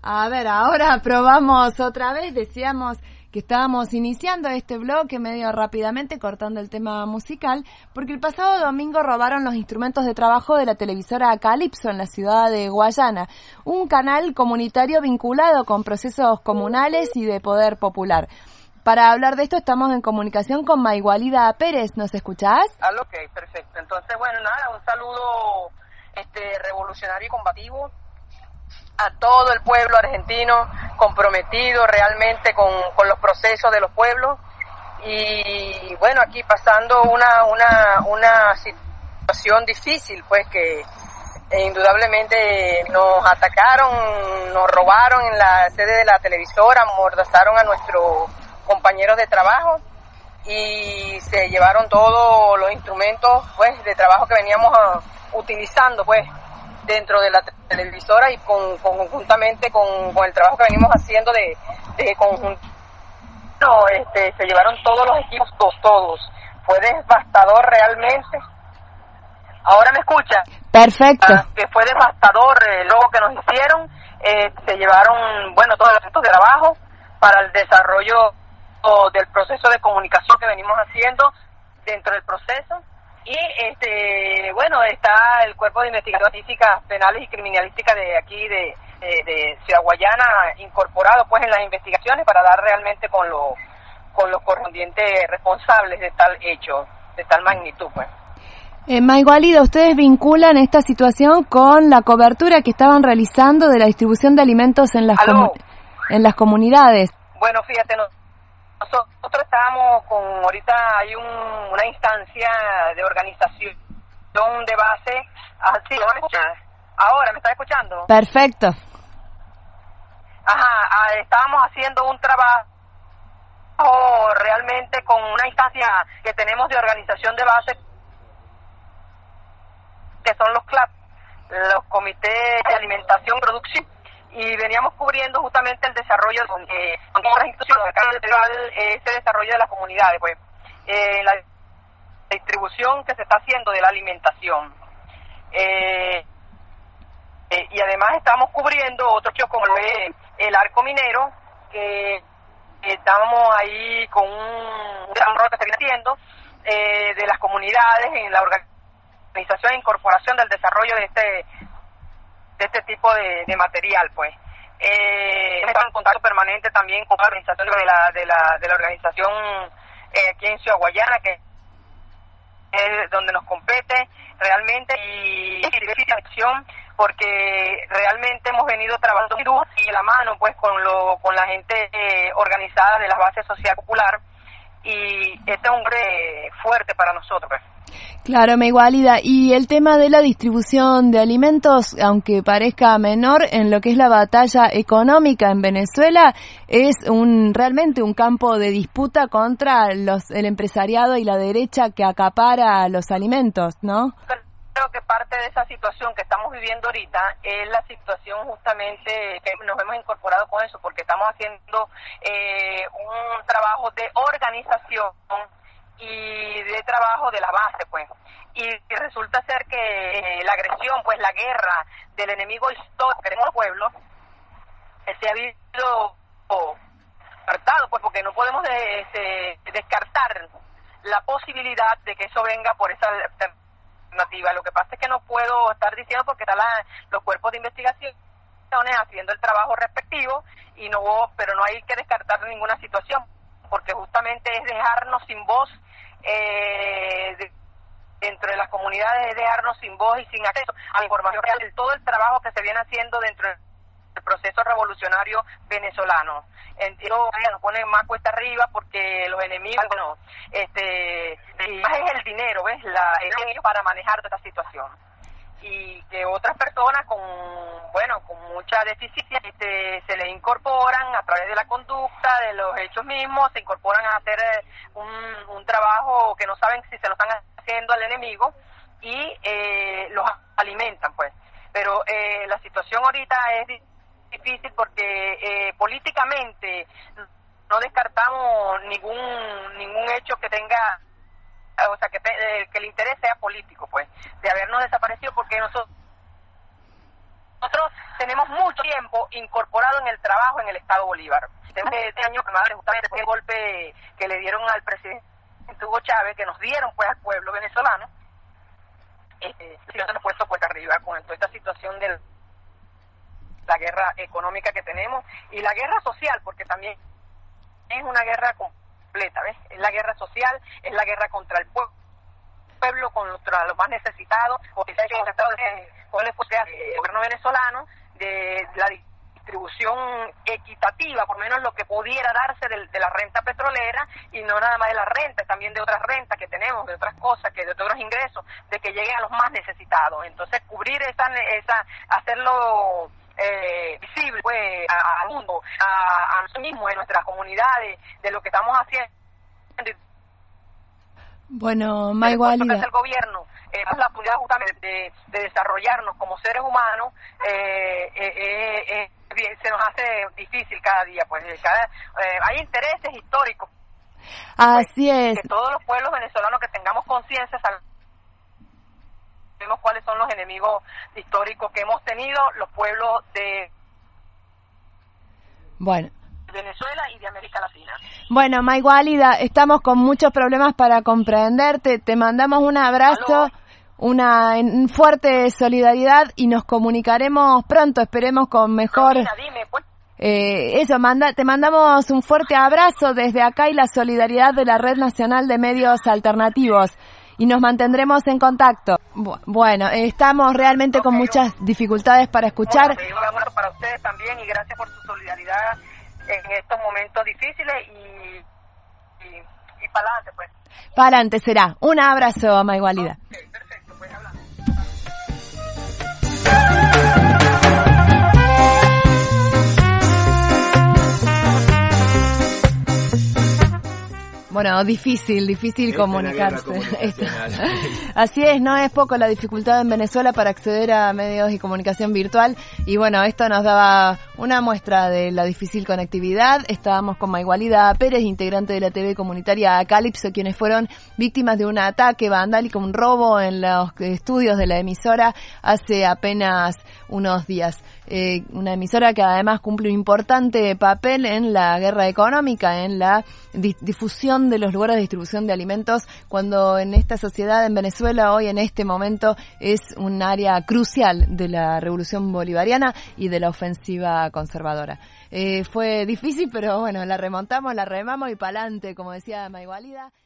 A ver, ahora probamos otra vez. Decíamos que estábamos iniciando este bloque medio rápidamente, cortando el tema musical, porque el pasado domingo robaron los instrumentos de trabajo de la televisora Calypso en la ciudad de Guayana, un canal comunitario vinculado con procesos comunales y de poder popular. Para hablar de esto estamos en comunicación con Maygualida Pérez. ¿Nos escuchás? Ok, perfecto. Entonces, bueno, nada, un saludo revolucionario y combativo a todo el pueblo argentino comprometido realmente con los procesos de los pueblos y bueno, aquí pasando una situación difícil, pues que indudablemente nos atacaron, nos robaron en la sede de la televisora, amordazaron a nuestros compañeros de trabajo y se llevaron todos los instrumentos pues de trabajo que veníamos utilizando pues dentro de la televisora y conjuntamente con el trabajo que venimos haciendo de conjunto. Se llevaron todos los equipos, todos. Fue devastador realmente. ¿Ahora me escucha? Perfecto. Que fue devastador lo que nos hicieron. Se llevaron, bueno, todos los equipos de trabajo para el desarrollo del proceso de comunicación que venimos haciendo dentro del proceso. Y bueno, está el Cuerpo de Investigación Físicas Penales y Criminalísticas de aquí de Ciudad Guayana incorporado pues en las investigaciones para dar realmente con los correspondientes responsables de tal hecho, de tal magnitud pues. Maygualida, ustedes vinculan esta situación con la cobertura que estaban realizando de la distribución de alimentos en las comunidades. Bueno, fíjate, nosotros estábamos ahorita hay una instancia de organización de base. Sí, ¿me escuchas? Ahora, ¿me estás escuchando? Perfecto. Ajá, estábamos haciendo un trabajo realmente con una instancia que tenemos de organización de base, que son los CLAP, los Comités de Alimentación y Producción, y veníamos cubriendo justamente el desarrollo con otras instituciones, ese desarrollo de las comunidades, pues, la distribución que se está haciendo de la alimentación. Y además estamos cubriendo otros hechos como el arco minero, que estábamos ahí con un desarrollo que se viene haciendo de las comunidades en la organización e incorporación del desarrollo de este tipo de material, pues. Estamos en contacto permanente también con la organización de la organización aquí en Ciudad Guayana, que es donde nos compete realmente, y acción porque realmente hemos venido trabajando y de la mano pues con la gente organizada de la base social popular, y este es un hombre fuerte para nosotros pues. Claro, Maygualida, y el tema de la distribución de alimentos, aunque parezca menor en lo que es la batalla económica en Venezuela, es realmente un campo de disputa contra el empresariado y la derecha que acapara los alimentos, ¿no? Creo que parte de esa situación que estamos viviendo ahorita es la situación justamente que nos hemos incorporado con eso, porque estamos haciendo un trabajo de organización y de trabajo de la base, pues, y resulta ser que la agresión, pues la guerra del enemigo histórico que tenemos los pueblos se ha visto descartado, pues, porque no podemos descartar la posibilidad de que eso venga por esa alternativa. Lo que pasa es que no puedo estar diciendo porque están los cuerpos de investigación haciendo el trabajo respectivo, pero no hay que descartar ninguna situación, porque justamente es dejarnos sin voz dentro de las comunidades, es dejarnos sin voz y sin acceso a la información real de todo el trabajo que se viene haciendo dentro del proceso revolucionario venezolano. Nos pone más cuesta arriba porque los enemigos, más es el dinero, ¿ves? El dinero para manejar toda esta situación. Y que otras personas con mucha deficiencia se les incorporan a través de la conducta, de los hechos mismos, se incorporan a hacer un trabajo que no saben si se lo están haciendo al enemigo y los alimentan, pues. Pero la situación ahorita es difícil porque políticamente no descartamos ningún hecho que tenga, o sea, que el interés sea político, pues, de habernos desaparecido, porque nosotros nosotros tenemos mucho tiempo incorporado en el trabajo en el Estado Bolívar. Este año, justamente después del golpe que le dieron al presidente Hugo Chávez, que nos dieron pues al pueblo venezolano, se nos puesto pues arriba con toda esta situación de la guerra económica que tenemos y la guerra social, porque también es una guerra completa, ¿ves? Es la guerra social, es la guerra contra el pueblo, contra los más necesitados, porque se ha hecho con el gobierno venezolano de la distribución equitativa, por lo menos lo que pudiera darse de la renta petrolera, y no nada más de la renta, también de otras rentas que tenemos, de otras cosas, que de otros ingresos, de que lleguen a los más necesitados. Entonces cubrir hacerlo visible pues al mundo, a nosotros mismos, en nuestras comunidades, de lo que estamos haciendo. Bueno, Maygualida, el gobierno la oportunidad justamente de desarrollarnos como seres humanos, se nos hace difícil cada día, pues hay intereses históricos. Así pues, es. Que todos los pueblos venezolanos que tengamos conciencia sabemos cuáles son los enemigos históricos que hemos tenido los pueblos de Venezuela y de América Latina. Bueno, Maygualida, estamos con muchos problemas para comprenderte. Te mandamos un abrazo, una fuerte solidaridad y nos comunicaremos pronto, esperemos con mejor... Romina, dime, pues. Te mandamos un fuerte abrazo desde acá y la solidaridad de la Red Nacional de Medios Alternativos. Y nos mantendremos en contacto. Bueno, estamos realmente con muchas dificultades para escuchar. Un abrazo para ustedes también y gracias por su solidaridad en estos momentos difíciles y para adelante, pues. Para adelante será. Un abrazo, Maygualida. Okay, perfecto, pues hablamos. Bueno, difícil comunicarse. Así es, no es poco la dificultad en Venezuela para acceder a medios y comunicación virtual. Y bueno, esto nos daba una muestra de la difícil conectividad. Estábamos con Maygualida Pérez, integrante de la TV comunitaria Calipso, quienes fueron víctimas de un ataque vandálico, un robo en los estudios de la emisora hace apenas unos días. Una emisora que además cumple un importante papel en la guerra económica, en la difusión de los lugares de distribución de alimentos, cuando en esta sociedad, en Venezuela, hoy en este momento, es un área crucial de la revolución bolivariana y de la ofensiva conservadora. Fue difícil, pero bueno, la remontamos, la remamos y pa'lante, como decía Maygualida.